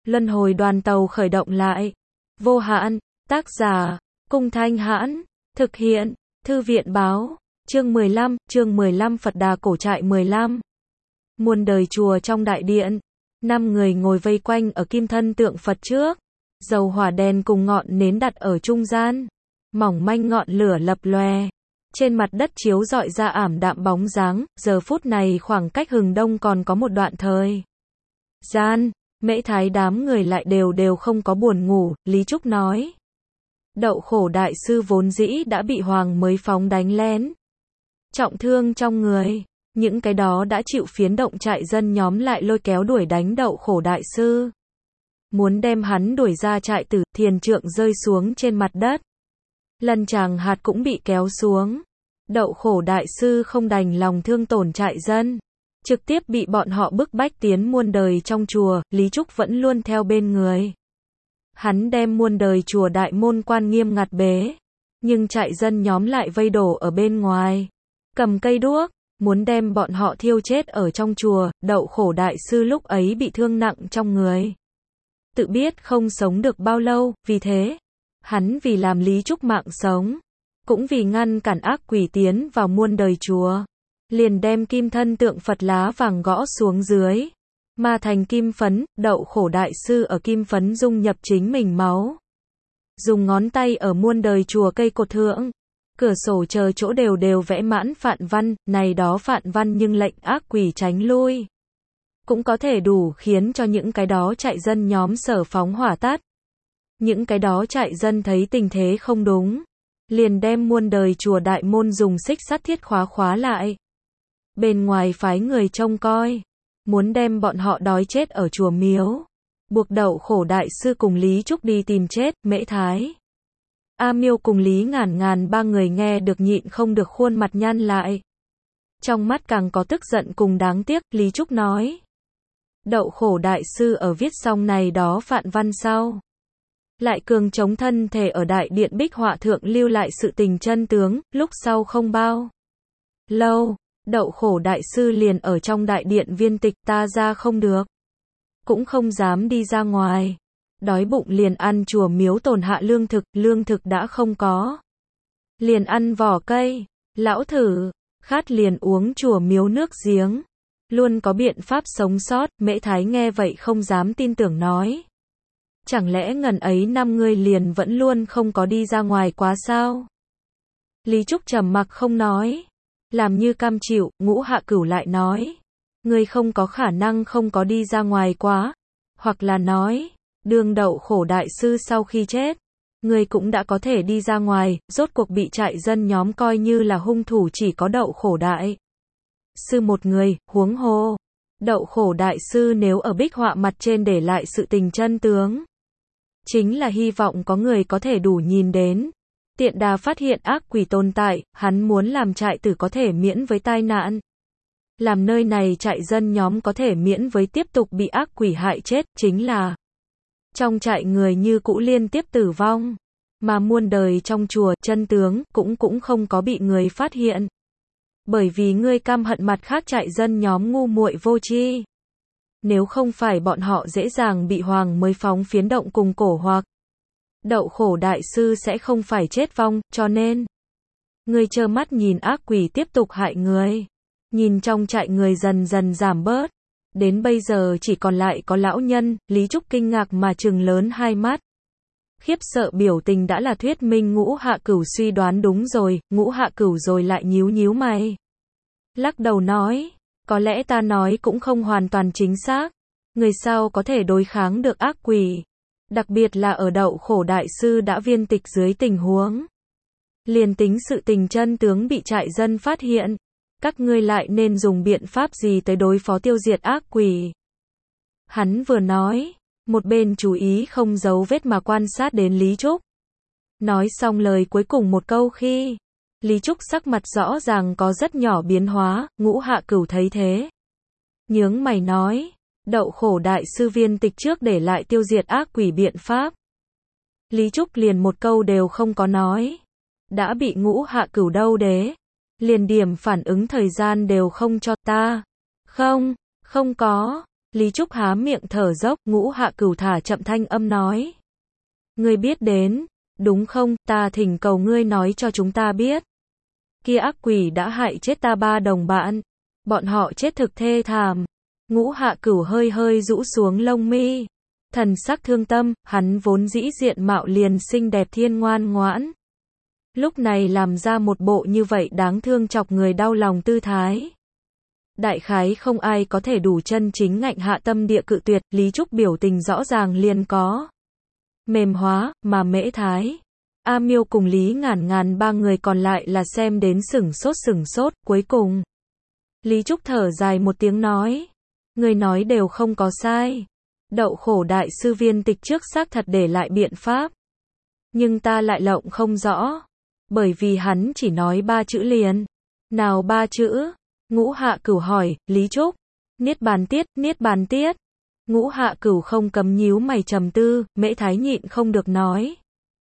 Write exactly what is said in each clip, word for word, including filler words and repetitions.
Luân hồi đoàn tàu khởi động lại. Vô hạn, tác giả, Cung Thanh Hãn, thực hiện, Thư viện báo, chương mười lăm, chương mười lăm Phật Đà cổ trại mười lăm. Muôn đời chùa trong đại điện, năm người ngồi vây quanh ở kim thân tượng Phật trước, dầu hỏa đèn cùng ngọn nến đặt ở trung gian, mỏng manh ngọn lửa lập lòe, trên mặt đất chiếu rọi ra ảm đạm bóng dáng, giờ phút này khoảng cách hừng đông còn có một đoạn thời gian. Mễ Thái đám người lại đều đều không có buồn ngủ, Lý Trúc nói. Đậu Khổ đại sư vốn dĩ đã bị Hoàng mới phóng đánh lén, trọng thương trong người, những cái đó đã chịu phiến động trại dân nhóm lại lôi kéo đuổi đánh Đậu Khổ đại sư. Muốn đem hắn đuổi ra trại tử, thiền trượng rơi xuống trên mặt đất. Lần chàng hạt cũng bị kéo xuống. Đậu Khổ đại sư không đành lòng thương tổn trại dân, trực tiếp bị bọn họ bức bách tiến muôn đời trong chùa, Lý Trúc vẫn luôn theo bên người. Hắn đem muôn đời chùa đại môn quan nghiêm ngặt bế, nhưng trại dân nhóm lại vây đổ ở bên ngoài, cầm cây đuốc, muốn đem bọn họ thiêu chết ở trong chùa. Đậu Khổ đại sư lúc ấy bị thương nặng trong người, tự biết không sống được bao lâu, vì thế, hắn vì làm Lý Trúc mạng sống, cũng vì ngăn cản ác quỷ tiến vào muôn đời chùa, liền đem kim thân tượng Phật lá vàng gõ xuống dưới, mà thành kim phấn. Đậu Khổ đại sư ở kim phấn dung nhập chính mình máu, dùng ngón tay ở muôn đời chùa cây cột thượng, cửa sổ chờ chỗ đều đều vẽ mãn phạn văn, này đó phạn văn nhưng lệnh ác quỷ tránh lui, cũng có thể đủ khiến cho những cái đó trại dân nhóm sở phóng hỏa tắt. Những cái đó trại dân thấy tình thế không đúng, liền đem muôn đời chùa đại môn dùng xích sắt thiết khóa khóa lại. Bên ngoài phái người trông coi, muốn đem bọn họ đói chết ở chùa miếu, buộc Đậu Khổ đại sư cùng Lý Trúc đi tìm chết. Mễ Thái, A Miêu cùng Lý Ngàn Ngàn ba người nghe được nhịn không được khuôn mặt nhăn lại, trong mắt càng có tức giận cùng đáng tiếc. Lý Trúc nói, Đậu Khổ đại sư ở viết xong này đó phạn văn sau, lại cường chống thân thể ở đại điện bích họa thượng lưu lại sự tình chân tướng. Lúc sau không bao lâu, Đậu Khổ đại sư liền ở trong đại điện viên tịch, ta ra không được, cũng không dám đi ra ngoài, đói bụng liền ăn chùa miếu tồn hạ lương thực, lương thực đã không có, liền ăn vỏ cây, lão thử, khát liền uống chùa miếu nước giếng, luôn có biện pháp sống sót. Mễ Thái nghe vậy không dám tin tưởng nói, chẳng lẽ ngần ấy năm ngươi liền vẫn luôn không có đi ra ngoài quá sao? Lý Trúc trầm mặc không nói, làm như cam chịu. Ngũ Hạ Cửu lại nói, ngươi không có khả năng không có đi ra ngoài quá, hoặc là nói, đương Đậu Khổ đại sư sau khi chết, ngươi cũng đã có thể đi ra ngoài. Rốt cuộc bị trại dân nhóm coi như là hung thủ chỉ có Đậu Khổ đại sư một người, huống hồ Đậu Khổ đại sư nếu ở bích họa mặt trên để lại sự tình chân tướng, chính là hy vọng có người có thể đủ nhìn đến, tiện đà phát hiện ác quỷ tồn tại. Hắn muốn làm trại tử có thể miễn với tai nạn, làm nơi này trại dân nhóm có thể miễn với tiếp tục bị ác quỷ hại chết, chính là trong trại người như cũ liên tiếp tử vong, mà muôn đời trong chùa chân tướng cũng cũng không có bị người phát hiện, bởi vì ngươi căm hận mặt khác trại dân nhóm ngu muội vô tri. Nếu không phải bọn họ dễ dàng bị Hoàng mới phóng phiến động cùng cổ hoặc, Đậu Khổ đại sư sẽ không phải chết vong, cho nên ngươi trơ mắt nhìn ác quỷ tiếp tục hại người, nhìn trong trại người dần dần giảm bớt, đến bây giờ chỉ còn lại có lão nhân. Lý Trúc kinh ngạc mà trừng lớn hai mắt, khiếp sợ biểu tình đã là thuyết minh Ngũ Hạ Cửu suy đoán đúng rồi. Ngũ Hạ Cửu rồi lại nhíu nhíu mày, lắc đầu nói, có lẽ ta nói cũng không hoàn toàn chính xác, người sao có thể đối kháng được ác quỷ, đặc biệt là ở Đậu Khổ đại sư đã viên tịch dưới tình huống, liền tính sự tình chân tướng bị trại dân phát hiện, các ngươi lại nên dùng biện pháp gì tới đối phó tiêu diệt ác quỷ. Hắn vừa nói, một bên chú ý không giấu vết mà quan sát đến Lý Trúc. Nói xong lời cuối cùng một câu khi, Lý Trúc sắc mặt rõ ràng có rất nhỏ biến hóa. Ngũ Hạ Cửu thấy thế, nhướng mày nói, Đậu Khổ đại sư viên tịch trước để lại tiêu diệt ác quỷ biện pháp. Lý Trúc liền một câu đều không có nói, đã bị Ngũ Hạ Cửu đâu đế, liền điểm phản ứng thời gian đều không cho. Ta, không, không có, Lý Trúc há miệng thở dốc, Ngũ Hạ Cửu thả chậm thanh âm nói. Ngươi biết đến, đúng không, ta thỉnh cầu ngươi nói cho chúng ta biết. Kia ác quỷ đã hại chết ta ba đồng bạn. Bọn họ chết thực thê thảm. Ngũ Hạ Cửu hơi hơi rũ xuống lông mi. Thần sắc thương tâm, hắn vốn dĩ diện mạo liền xinh đẹp thiên ngoan ngoãn. Lúc này làm ra một bộ như vậy đáng thương chọc người đau lòng tư thái. Đại khái không ai có thể đủ chân chính ngạnh hạ tâm địa cự tuyệt, Lý Trúc biểu tình rõ ràng liền có. Mềm hóa, mà Mễ Thái, A Miêu cùng Lý Ngàn Ngàn ba người còn lại là xem đến sửng sốt sửng sốt, cuối cùng. Lý Trúc thở dài một tiếng nói. Người nói đều không có sai. Đậu khổ đại sư viên tịch trước xác thật để lại biện pháp. Nhưng ta lại lộng không rõ. Bởi vì hắn chỉ nói ba chữ liền. Nào ba chữ? Ngũ Hạ Cửu hỏi, Lý Trúc. Niết bàn tiết, niết bàn tiết. Ngũ Hạ Cửu không cấm nhíu mày trầm tư, Mễ Thái nhịn không được nói.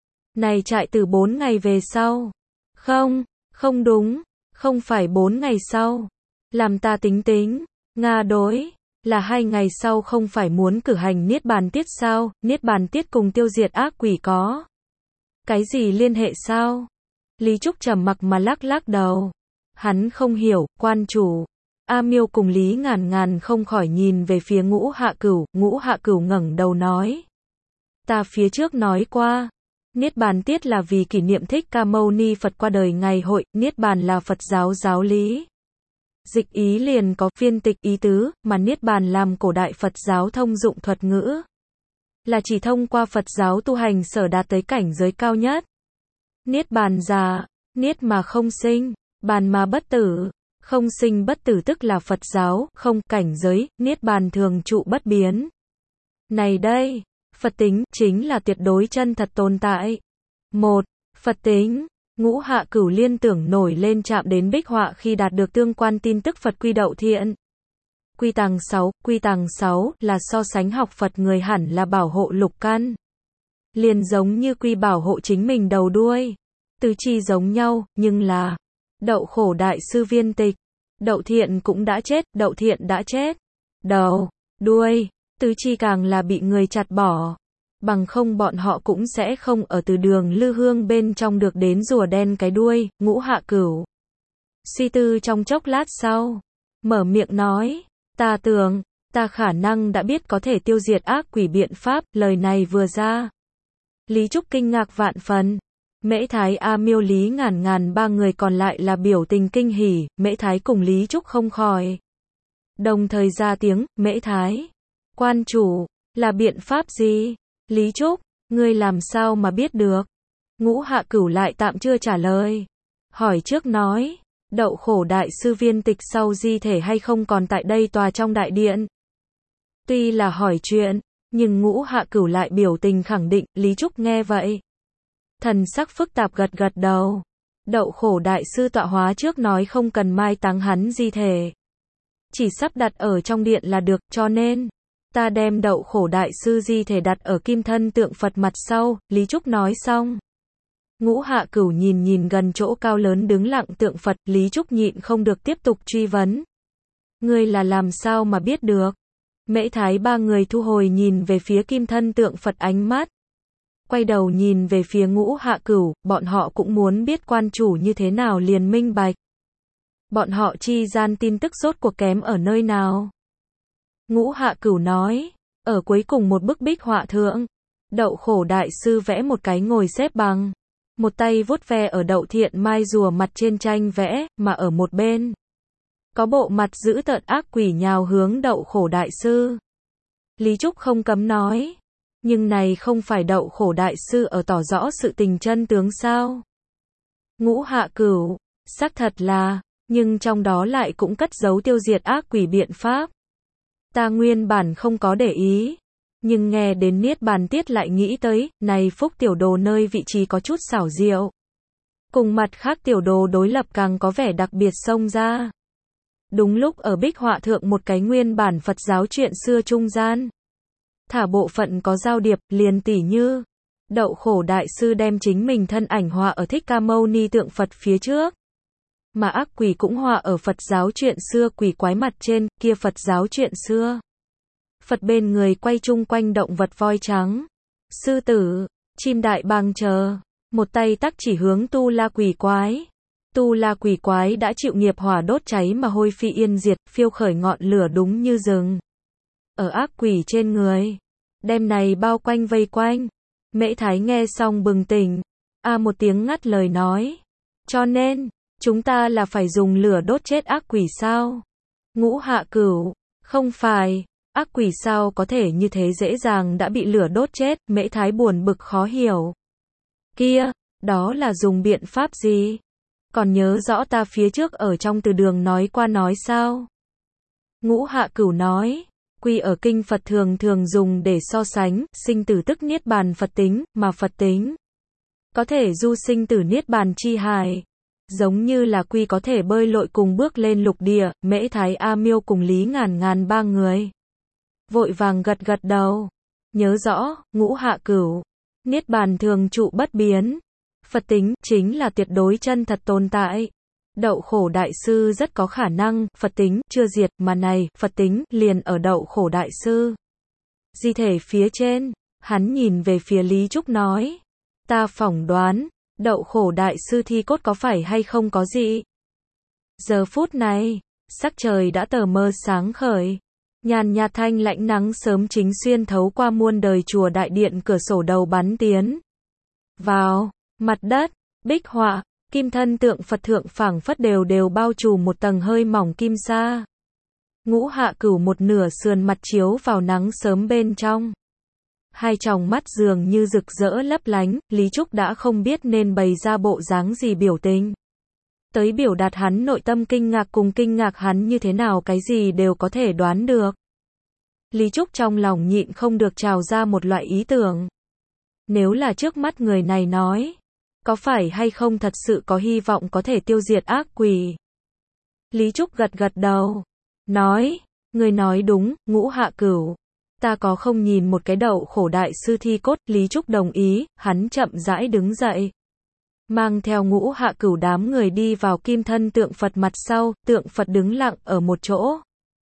Này trại từ bốn ngày về sau. Không, không đúng, không phải bốn ngày sau. Làm ta tính tính, Nga đối, là hai ngày sau không phải muốn cử hành Niết bàn tiết sao, Niết bàn tiết cùng tiêu diệt ác quỷ có. Cái gì liên hệ sao? Lý Trúc trầm mặc mà lắc lắc đầu. Hắn không hiểu, quan chủ. A Miêu cùng Lý Ngàn Ngàn không khỏi nhìn về phía Ngũ Hạ Cửu, Ngũ Hạ Cửu ngẩng đầu nói. Ta phía trước nói qua, Niết bàn tiết là vì kỷ niệm Thích Ca Mâu Ni Phật qua đời ngày hội, Niết bàn là Phật giáo giáo lý. Dịch ý liền có phiên tịch ý tứ, mà Niết bàn làm cổ đại Phật giáo thông dụng thuật ngữ. Là chỉ thông qua Phật giáo tu hành sở đạt tới cảnh giới cao nhất. Niết bàn già, niết mà không sinh, bàn mà bất tử. Không sinh bất tử tức là Phật giáo, không cảnh giới, niết bàn thường trụ bất biến. Này đây, Phật tính, chính là tuyệt đối chân thật tồn tại. Một, Phật tính, Ngũ Hạ Cửu liên tưởng nổi lên chạm đến bích họa khi đạt được tương quan tin tức Phật quy đậu thiện. Quy tàng sáu, quy tàng sáu là so sánh học Phật người hẳn là bảo hộ lục căn. Liền giống như quy bảo hộ chính mình đầu đuôi. Tứ chi giống nhau, nhưng là đậu khổ đại sư viên tịch. Đậu thiện cũng đã chết, đậu thiện đã chết. Đầu, đuôi, tứ chi càng là bị người chặt bỏ. Bằng không bọn họ cũng sẽ không ở từ đường lư hương bên trong được đến rùa đen cái đuôi. Ngũ Hạ Cửu suy tư trong chốc lát sau, mở miệng nói, ta tưởng, ta khả năng đã biết có thể tiêu diệt ác quỷ biện pháp. Lời này vừa ra, Lý Trúc kinh ngạc vạn phần. Mễ Thái, A Miêu, Lý Ngàn Ngàn ba người còn lại là biểu tình kinh hỉ. Mễ Thái cùng Lý Trúc không khỏi đồng thời ra tiếng. Mễ Thái, quan chủ, là biện pháp gì? Lý Trúc, ngươi làm sao mà biết được? Ngũ Hạ Cửu lại tạm chưa trả lời. Hỏi trước nói, đậu khổ đại sư viên tịch sau di thể hay không còn tại đây tòa trong đại điện? Tuy là hỏi chuyện, nhưng Ngũ Hạ Cửu lại biểu tình khẳng định. Lý Trúc nghe vậy, thần sắc phức tạp gật gật đầu. Đậu khổ đại sư tọa hóa trước nói không cần mai táng hắn di thể, chỉ sắp đặt ở trong điện là được, cho nên ta đem đậu khổ đại sư di thể đặt ở kim thân tượng Phật mặt sau. Lý Trúc nói xong, Ngũ Hạ Cửu nhìn nhìn gần chỗ cao lớn đứng lặng tượng Phật. Lý Trúc nhịn không được tiếp tục truy vấn. Ngươi là làm sao mà biết được? Mễ Thái ba người thu hồi nhìn về phía kim thân tượng Phật ánh mắt, quay đầu nhìn về phía Ngũ Hạ Cửu. Bọn họ cũng muốn biết quan chủ như thế nào liền minh bạch. Bọn họ chi gian tin tức rốt cuộc kém ở nơi nào? Ngũ Hạ Cửu nói, ở cuối cùng một bức bích họa thượng, đậu khổ đại sư vẽ một cái ngồi xếp bằng, một tay vuốt ve ở đậu thiện mai rùa mặt trên tranh vẽ, mà ở một bên có bộ mặt dữ tợn ác quỷ nhào hướng đậu khổ đại sư. Lý Trúc không cấm nói, nhưng này không phải đậu khổ đại sư ở tỏ rõ sự tình chân tướng sao? Ngũ Hạ Cửu, xác thật là, nhưng trong đó lại cũng cất giấu tiêu diệt ác quỷ biện pháp. Ta nguyên bản không có để ý, nhưng nghe đến niết bàn tiết lại nghĩ tới, này phúc tiểu đồ nơi vị trí có chút xảo diệu. Cùng mặt khác tiểu đồ đối lập càng có vẻ đặc biệt xông ra. Đúng lúc ở bích họa thượng một cái nguyên bản Phật giáo chuyện xưa trung gian, thả bộ phận có giao điệp, liền tỉ như đậu khổ đại sư đem chính mình thân ảnh họa ở Thích Ca Mâu Ni tượng Phật phía trước, mà ác quỷ cũng họa ở Phật giáo chuyện xưa quỷ quái mặt trên, kia Phật giáo chuyện xưa Phật bên người quay chung quanh động vật voi trắng, sư tử, chim đại bàng chờ, một tay tắc chỉ hướng tu la quỷ quái. Tu la quỷ quái đã chịu nghiệp hỏa đốt cháy mà hôi phi yên diệt, phiêu khởi ngọn lửa đúng như rừng. Ở ác quỷ trên người, đem này bao quanh vây quanh. Mễ Thái nghe xong bừng tỉnh, a một tiếng ngắt lời nói. Cho nên, chúng ta là phải dùng lửa đốt chết ác quỷ sao? Ngũ Hạ Cửu, không phải, ác quỷ sao có thể như thế dễ dàng đã bị lửa đốt chết, Mễ Thái buồn bực khó hiểu. Kia, đó là dùng biện pháp gì? Còn nhớ rõ ta phía trước ở trong từ đường nói qua nói sao? Ngũ Hạ Cửu nói, quy ở kinh Phật thường thường dùng để so sánh, sinh tử tức niết bàn Phật tính, mà Phật tính có thể du sinh tử niết bàn chi hài. Giống như là quy có thể bơi lội cùng bước lên lục địa, Mễ Thái A Miêu cùng Lý Ngàn Ngàn ba người vội vàng gật gật đầu. Nhớ rõ, Ngũ Hạ Cửu, niết bàn thường trụ bất biến. Phật tính chính là tuyệt đối chân thật tồn tại. Đậu Khổ Đại Sư rất có khả năng, Phật tính chưa diệt, mà này, Phật tính liền ở Đậu Khổ Đại Sư di thể phía trên. Hắn nhìn về phía Lý Trúc nói, ta phỏng đoán, Đậu Khổ Đại Sư thi cốt có phải hay không có gì. Giờ phút này, sắc trời đã tờ mờ sáng khởi. Nhàn nhạt thanh lãnh nắng sớm chính xuyên thấu qua muôn đời chùa đại điện cửa sổ đầu bắn tiến vào. Mặt đất, bích họa, kim thân tượng Phật thượng phảng phất đều đều bao trùm một tầng hơi mỏng kim sa. Ngũ Hạ Cửu một nửa sườn mặt chiếu vào nắng sớm bên trong. Hai tròng mắt dường như rực rỡ lấp lánh, Lý Trúc đã không biết nên bày ra bộ dáng gì biểu tình. Tới biểu đạt hắn nội tâm kinh ngạc cùng kinh ngạc hắn như thế nào cái gì đều có thể đoán được. Lý Trúc trong lòng nhịn không được trào ra một loại ý tưởng. Nếu là trước mắt người này nói, có phải hay không thật sự có hy vọng có thể tiêu diệt ác quỷ? Lý Trúc gật gật đầu, nói, người nói đúng, Ngũ Hạ Cửu. Ta có không nhìn một cái Đậu Khổ Đại Sư thi cốt, Lý Trúc đồng ý, hắn chậm rãi đứng dậy. Mang theo Ngũ Hạ Cửu đám người đi vào kim thân tượng Phật mặt sau, tượng Phật đứng lặng ở một chỗ.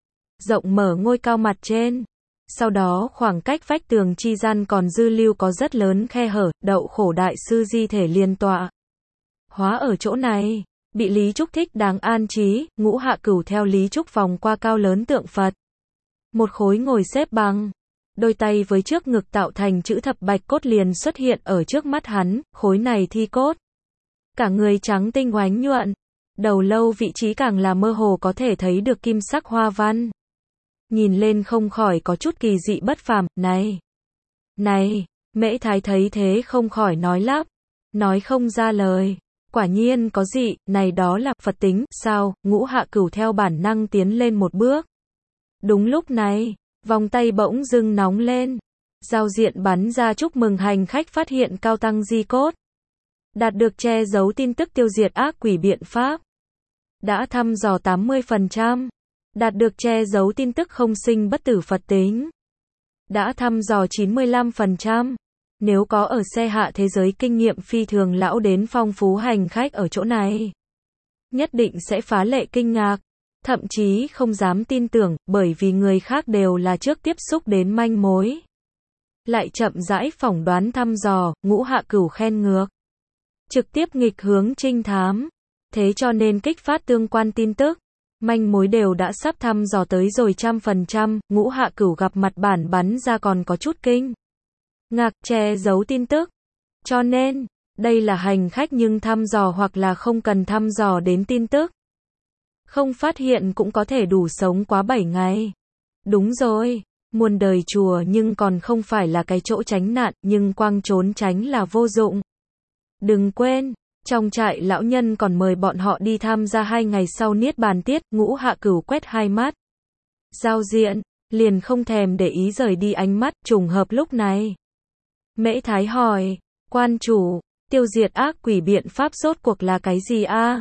Rộng mở ngôi cao mặt trên. Sau đó khoảng cách vách tường chi gian còn dư lưu có rất lớn khe hở, Đậu Khổ Đại Sư di thể liên tọa hóa ở chỗ này, bị Lý Trúc thích đáng an trí. Ngũ Hạ Cửu theo Lý Trúc vòng qua cao lớn tượng Phật. Một khối ngồi xếp bằng, đôi tay với trước ngực tạo thành chữ thập bạch cốt liền xuất hiện ở trước mắt hắn, khối này thi cốt. Cả người trắng tinh oánh nhuận, đầu lâu vị trí càng là mơ hồ có thể thấy được kim sắc hoa văn. Nhìn lên không khỏi có chút kỳ dị bất phàm, này, này, Mễ Thái thấy thế không khỏi nói lắp, nói không ra lời, quả nhiên có dị, này đó là Phật tính, sao? Ngũ Hạ Cửu theo bản năng tiến lên một bước. Đúng lúc này, vòng tay bỗng dưng nóng lên, giao diện bắn ra chúc mừng hành khách phát hiện cao tăng di cốt. Đạt được che giấu tin tức tiêu diệt ác quỷ biện pháp. Đã thăm dò tám mươi phần trăm. Đạt được che giấu tin tức không sinh bất tử Phật tính. Đã thăm dò chín mươi lăm phần trăm. Nếu có ở xe hạ thế giới kinh nghiệm phi thường lão đến phong phú hành khách ở chỗ này, nhất định sẽ phá lệ kinh ngạc. Thậm chí không dám tin tưởng, bởi vì người khác đều là trước tiếp xúc đến manh mối. Lại chậm rãi phỏng đoán thăm dò, Ngũ Hạ Cửu khen ngược. Trực tiếp nghịch hướng trinh thám. Thế cho nên kích phát tương quan tin tức. Manh mối đều đã sắp thăm dò tới rồi trăm phần trăm, Ngũ Hạ Cửu gặp mặt bản bắn ra còn có chút kinh ngạc, che giấu tin tức. Cho nên, đây là hành khách nhưng thăm dò hoặc là không cần thăm dò đến tin tức. Không phát hiện cũng có thể đủ sống quá bảy ngày. Đúng rồi, muôn đời chùa nhưng còn không phải là cái chỗ tránh nạn, nhưng quang trốn tránh là vô dụng. Đừng quên, trong trại lão nhân còn mời bọn họ đi tham gia hai ngày sau niết bàn tiết. Ngũ Hạ Cửu quét hai mắt. Giao diện, liền không thèm để ý rời đi ánh mắt, trùng hợp lúc này. Mễ Thái hỏi, quan chủ, tiêu diệt ác quỷ biện pháp rốt cuộc là cái gì a?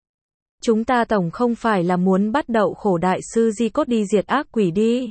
Chúng ta tổng không phải là muốn bắt Đậu Khổ Đại Sư di cốt đi diệt ác quỷ đi.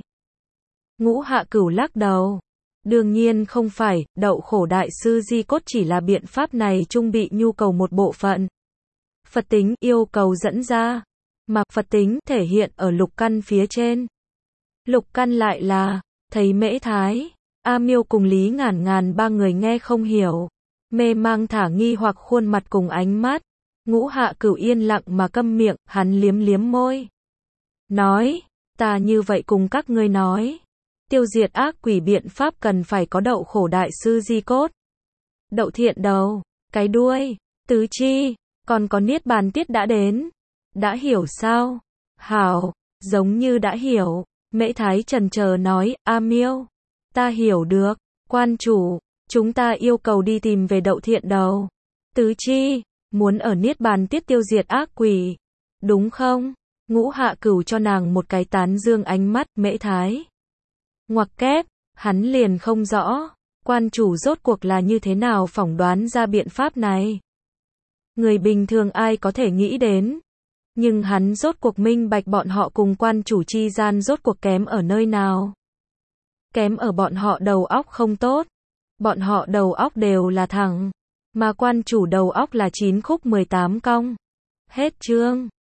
Ngũ Hạ Cửu lắc đầu. Đương nhiên không phải, Đậu Khổ Đại Sư di cốt chỉ là biện pháp này trung bị nhu cầu một bộ phận. Phật tính yêu cầu dẫn ra, mà Phật tính thể hiện ở lục căn phía trên. Lục căn lại là Thấy Mễ Thái, A Miêu cùng Lý Ngản Ngàn ba người nghe không hiểu, mê mang thả nghi hoặc khuôn mặt cùng ánh mắt. Ngũ Hạ Cửu yên lặng mà câm miệng, hắn liếm liếm môi. Nói, ta như vậy cùng các ngươi nói. Tiêu diệt ác quỷ biện pháp cần phải có đậu khổ đại sư di cốt. Đậu thiện đầu, cái đuôi, tứ chi, còn có niết bàn tiết đã đến. Đã hiểu sao? Hảo, giống như đã hiểu. Mễ Thái chần chờ nói, A Miêu, ta hiểu được, quan chủ, chúng ta yêu cầu đi tìm về đậu thiện đầu. Tứ chi, muốn ở niết bàn tiết tiêu diệt ác quỷ, đúng không? Ngũ Hạ Cửu cho nàng một cái tán dương ánh mắt. Mễ Thái ngoặc kép, hắn liền không rõ, quan chủ rốt cuộc là như thế nào phỏng đoán ra biện pháp này. Người bình thường ai có thể nghĩ đến, nhưng hắn rốt cuộc minh bạch bọn họ cùng quan chủ chi gian rốt cuộc kém ở nơi nào. Kém ở bọn họ đầu óc không tốt, bọn họ đầu óc đều là thẳng, mà quan chủ đầu óc là chín khúc mười tám cong. Hết chương.